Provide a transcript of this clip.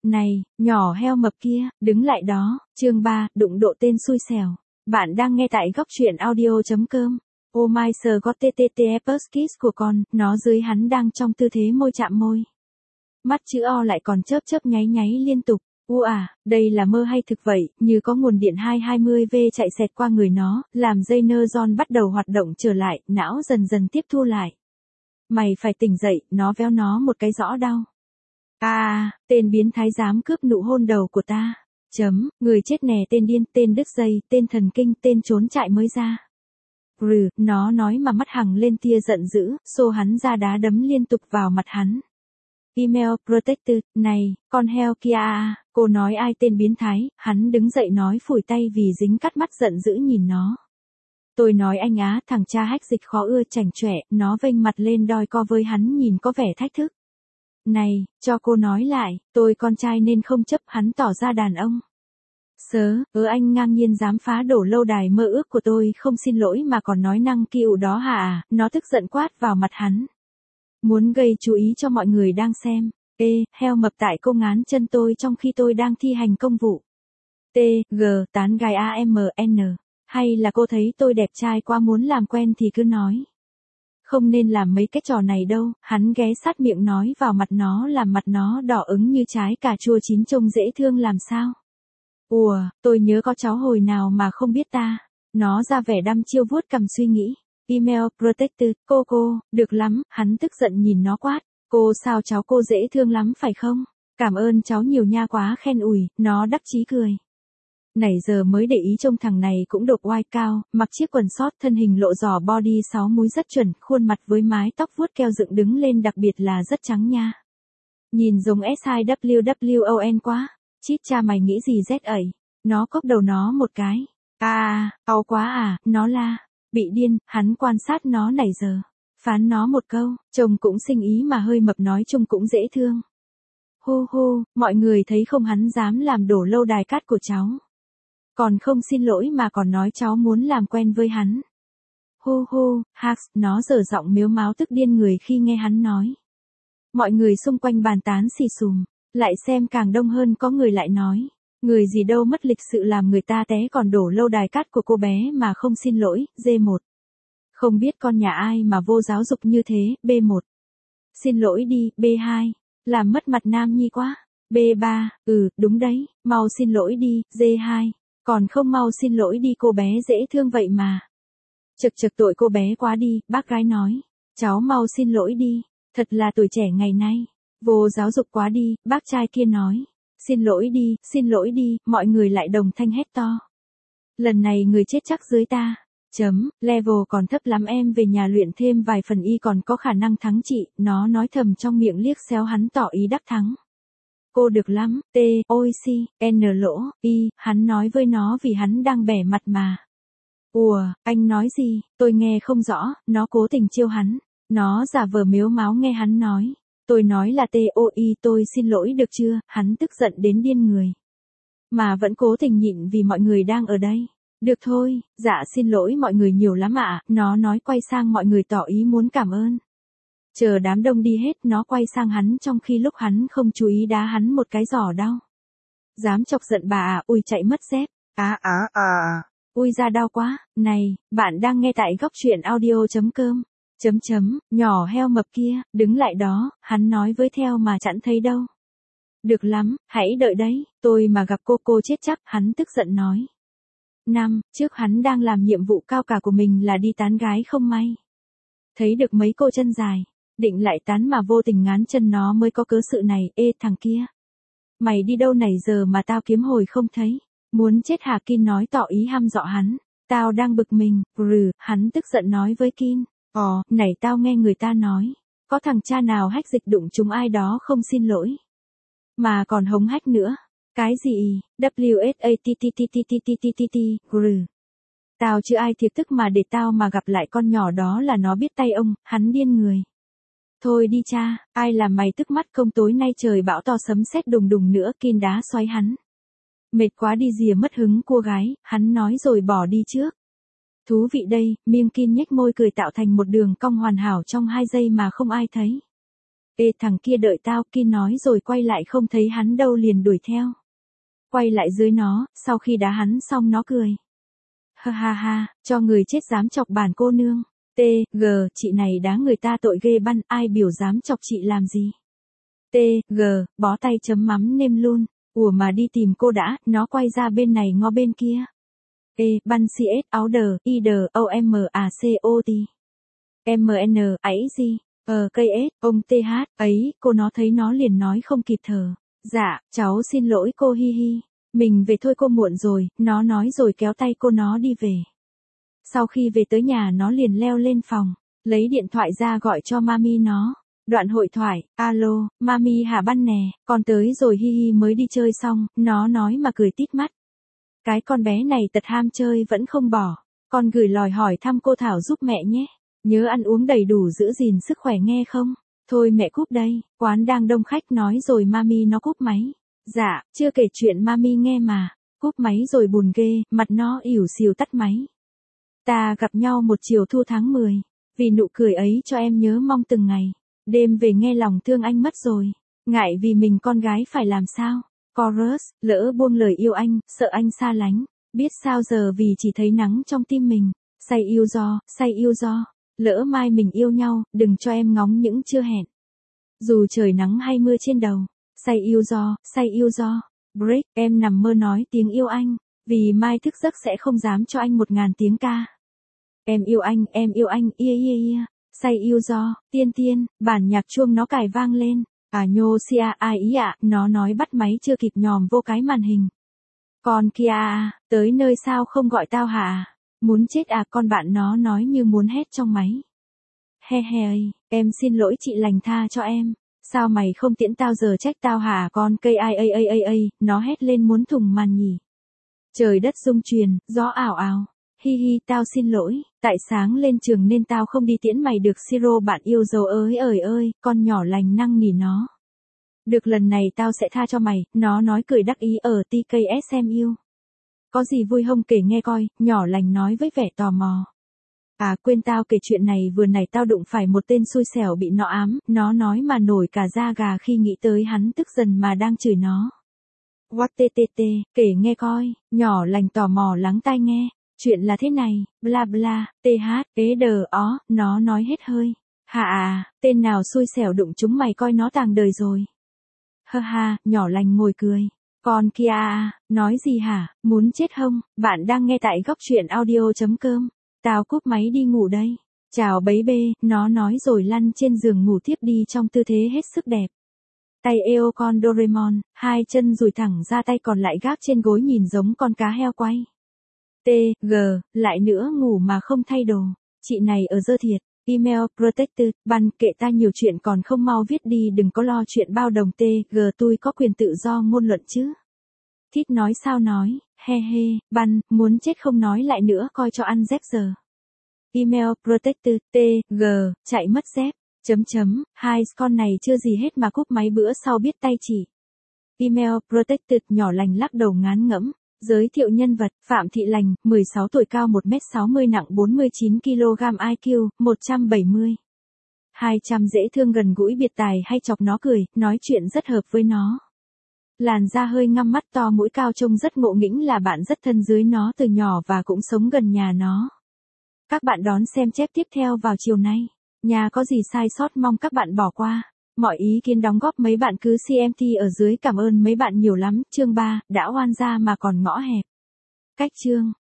Này, nhỏ heo mập kia, đứng lại đó. Chương 3, đụng độ tên xui xẻo. Bạn đang nghe tại góc truyện audio.com. Oh my god TTTFS kiss của con, nó dưới hắn đang trong tư thế môi chạm môi. Mắt chữ O lại còn chớp chớp nháy nháy liên tục. Đây là mơ hay thực vậy, như có nguồn điện 220V chạy xẹt qua người nó, làm dây neuron bắt đầu hoạt động trở lại, não dần dần tiếp thu lại. Mày phải tỉnh dậy, nó véo nó một cái rõ đau. Tên biến thái dám cướp nụ hôn đầu của ta. Người chết nè, tên điên, tên đứt dây, tên thần kinh, tên trốn chạy mới ra. Nó nói mà mắt hằng lên tia giận dữ, xô hắn ra đá đấm liên tục vào mặt hắn. Email protected, này, con heo kia cô nói ai tên biến thái, hắn đứng dậy nói phủi tay vì dính cắt mắt giận dữ nhìn nó. Tôi nói anh thằng cha hách dịch khó ưa chảnh chọe, nó vênh mặt lên đòi co với hắn nhìn có vẻ thách thức. Này, cho cô nói lại, tôi con trai nên không chấp, hắn tỏ ra đàn ông. Anh ngang nhiên dám phá đổ lâu đài mơ ước của tôi, không xin lỗi mà còn nói năng kiêu đó hả? Nó tức giận quát vào mặt hắn. Muốn gây chú ý cho mọi người đang xem. Heo mập tại cô ngán chân tôi trong khi tôi đang thi hành công vụ. Tán gái AMN. Hay là cô thấy tôi đẹp trai quá muốn làm quen thì cứ nói. Không nên làm mấy cái trò này đâu, hắn ghé sát miệng nói vào mặt nó làm mặt nó đỏ ứng như trái cà chua chín trông dễ thương làm sao. Tôi nhớ có cháu hồi nào mà không biết ta. Nó ra vẻ đăm chiêu vuốt cằm suy nghĩ. Email protected, cô, được lắm, hắn tức giận nhìn nó quát. Cô sao cháu cô dễ thương lắm phải không? Cảm ơn cháu nhiều nha quá khen ủi, nó đắc chí cười. Nãy giờ mới để ý trông thằng này cũng độc oai cao, mặc chiếc quần sót thân hình lộ giò body 6 múi rất chuẩn, khuôn mặt với mái tóc vuốt keo dựng đứng lên đặc biệt là rất trắng nha. Nhìn giống SIWWON quá, chít cha mày nghĩ gì Z ẩy, nó cốc đầu nó một cái. Đau quá nó la, bị điên, hắn quan sát nó nãy giờ. Phán nó một câu, trông cũng xinh ý mà hơi mập nói chung cũng dễ thương. Mọi người thấy không hắn dám làm đổ lâu đài cát của cháu. Còn không xin lỗi mà còn nói cháu muốn làm quen với hắn. Nó dở giọng mếu máo tức điên người khi nghe hắn nói. Mọi người xung quanh bàn tán xì xùm, lại xem càng đông hơn có người lại nói. Người gì đâu mất lịch sự làm người ta té còn đổ lâu đài cát của cô bé mà không xin lỗi, D1. Không biết con nhà ai mà vô giáo dục như thế, B1. Xin lỗi đi, B2. Làm mất mặt nam nhi quá. B3, đúng đấy, mau xin lỗi đi, D2. Còn không mau xin lỗi đi cô bé dễ thương vậy mà. Chực tội cô bé quá đi, bác gái nói. Cháu mau xin lỗi đi, thật là tuổi trẻ ngày nay. Vô giáo dục quá đi, bác trai kia nói. Xin lỗi đi, mọi người lại đồng thanh hét to. Lần này người chết chắc dưới ta. Level còn thấp lắm em về nhà luyện thêm vài phần y còn có khả năng thắng chị, nó nói thầm trong miệng liếc xéo hắn tỏ ý đắc thắng. Cô được lắm, hắn nói với nó vì hắn đang bẻ mặt mà. Anh nói gì, tôi nghe không rõ, nó cố tình chiêu hắn, nó giả vờ mếu máo nghe hắn nói. Tôi nói là tôi xin lỗi được chưa, hắn tức giận đến điên người. Mà vẫn cố tình nhịn vì mọi người đang ở đây. Được thôi, dạ xin lỗi mọi người nhiều lắm ạ, nó nói quay sang mọi người tỏ ý muốn cảm ơn. Chờ đám đông đi hết nó quay sang hắn trong khi lúc hắn không chú ý đá hắn một cái giỏ đau. Dám chọc giận bà ui chạy mất dép. Ui ra đau quá, này, bạn đang nghe tại góc truyện audio.com. Nhỏ heo mập kia, đứng lại đó, hắn nói với theo mà chẳng thấy đâu. Được lắm, hãy đợi đấy, tôi mà gặp cô chết chắc, hắn tức giận nói. Trước hắn đang làm nhiệm vụ cao cả của mình là đi tán gái không may. Thấy được mấy cô chân dài, định lại tán mà vô tình ngán chân nó mới có cớ sự này, thằng kia. Mày đi đâu nãy giờ mà tao kiếm hồi không thấy. Muốn chết hả Kin nói tỏ ý hăm dọa hắn. Tao đang bực mình, hắn tức giận nói với Kin. Này tao nghe người ta nói. Có thằng cha nào hách dịch đụng chúng ai đó không xin lỗi. Mà còn hống hách nữa. Cái gì, Tao chứ ai thiệt tức mà để tao mà gặp lại con nhỏ đó là nó biết tay ông, hắn điên người. Thôi đi cha, ai làm mày tức mắt không tối nay trời bão to sấm sét đùng đùng nữa Kin đá xoáy hắn. Mệt quá đi rìa mất hứng cua gái, hắn nói rồi bỏ đi trước. Thú vị đây, Kin nhếch môi cười tạo thành một đường cong hoàn hảo trong 2 giây mà không ai thấy. Ê thằng kia đợi tao, Ki nói rồi quay lại không thấy hắn đâu liền đuổi theo. Quay lại dưới nó, sau khi đá hắn xong nó cười. Ha ha ha, cho người chết dám chọc bản cô nương. Chị này đá người ta tội ghê băn, ai biểu dám chọc chị làm gì. Bó tay chấm mắm nêm luôn. Ủa mà đi tìm cô đã, nó quay ra bên này ngó bên kia. Băn CS áo đờ, IDOMACOT. MN, ấy gì? Cây S, ông TH, ấy, cô nó thấy nó liền nói không kịp thở. Dạ, cháu xin lỗi cô hi hi. Mình về thôi cô muộn rồi, nó nói rồi kéo tay cô nó đi về. Sau khi về tới nhà nó liền leo lên phòng, lấy điện thoại ra gọi cho mami nó. Đoạn hội thoại, alo, mami hả Băn nè, con tới rồi hi hi mới đi chơi xong, nó nói mà cười tít mắt. Cái con bé này tật ham chơi vẫn không bỏ, con gửi lòi hỏi thăm cô Thảo giúp mẹ nhé. Nhớ ăn uống đầy đủ giữ gìn sức khỏe nghe không? Thôi mẹ cúp đây, quán đang đông khách nói rồi mami nó cúp máy. Dạ, chưa kể chuyện mami nghe mà. Cúp máy rồi buồn ghê, mặt nó ỉu xìu tắt máy. Ta gặp nhau một chiều thu tháng 10. Vì nụ cười ấy cho em nhớ mong từng ngày. Đêm về nghe lòng thương anh mất rồi. Ngại vì mình con gái phải làm sao? Chorus, lỡ buông lời yêu anh, sợ anh xa lánh. Biết sao giờ vì chỉ thấy nắng trong tim mình. Say yêu do. Lỡ mai mình yêu nhau, đừng cho em ngóng những chưa hẹn. Dù trời nắng hay mưa trên đầu. Say yêu do. Break, em nằm mơ nói tiếng yêu anh. Vì mai thức giấc sẽ không dám cho anh 1000 tiếng ca. Em yêu anh, ia. Say yêu do, tiên, bản nhạc chuông nó cài vang lên. Nhô xia ai ý ạ, nó nói bắt máy chưa kịp nhòm vô cái màn hình. Con kia tới nơi sao không gọi tao hả? Muốn chết con bạn nó nói như muốn hét trong máy. He, em xin lỗi chị lành tha cho em. Sao mày không tiễn tao giờ trách tao hả con cây ai, nó hét lên muốn thùng màn nhỉ. Trời đất rung chuyển, gió ảo ảo. Hi hi, tao xin lỗi, tại sáng lên trường nên tao không đi tiễn mày được siro bạn yêu dấu ơi, con nhỏ lành năng nỉ nó. Được lần này tao sẽ tha cho mày, nó nói cười đắc ý ở TKSMU. Có gì vui không kể nghe coi, nhỏ lành nói với vẻ tò mò. Quên tao kể chuyện này vừa nãy tao đụng phải một tên xui xẻo bị nó ám, nó nói mà nổi cả da gà khi nghĩ tới hắn tức dần mà đang chửi nó. What kể nghe coi, nhỏ lành tò mò lắng tai nghe. Chuyện là thế này, bla bla, nó nói hết hơi. Tên nào xui xẻo đụng chúng mày coi nó tàng đời rồi. Ha, nhỏ lành ngồi cười. Con kia nói gì hả, muốn chết không? Bạn đang nghe tại góc truyện audio.com. Tao cúp máy đi ngủ đây. Chào bấy bê, nó nói rồi lăn trên giường ngủ tiếp đi trong tư thế hết sức đẹp. Tay eo con Doraemon, hai chân dùi thẳng ra tay còn lại gác trên gối nhìn giống con cá heo quay. Lại nữa ngủ mà không thay đồ. Chị này ở dơ thiệt. Email protected, Băn kệ ta nhiều chuyện còn không mau viết đi đừng có lo chuyện bao đồng tôi có quyền tự do ngôn luận chứ. Thít nói sao nói, he, Băn, muốn chết không nói lại nữa coi cho ăn dép giờ. Email protected, chạy mất dép, hai con này chưa gì hết mà cúp máy bữa sau biết tay chỉ. Email protected nhỏ lành lắc đầu ngán ngẫm. Giới thiệu nhân vật, Phạm Thị Lành, 16 tuổi cao 1m60 nặng 49kg IQ, 170. 200 dễ thương gần gũi biệt tài hay chọc nó cười, nói chuyện rất hợp với nó. Làn da hơi ngăm mắt to mũi cao trông rất ngộ nghĩnh là bạn rất thân dưới nó từ nhỏ và cũng sống gần nhà nó. Các bạn đón xem chép tiếp theo vào chiều nay. Nhà có gì sai sót mong các bạn bỏ qua. Mọi ý kiến đóng góp mấy bạn cứ CMT ở dưới cảm ơn mấy bạn nhiều lắm. Chương 3, đã oan gia mà còn ngõ hẹp. Cách chương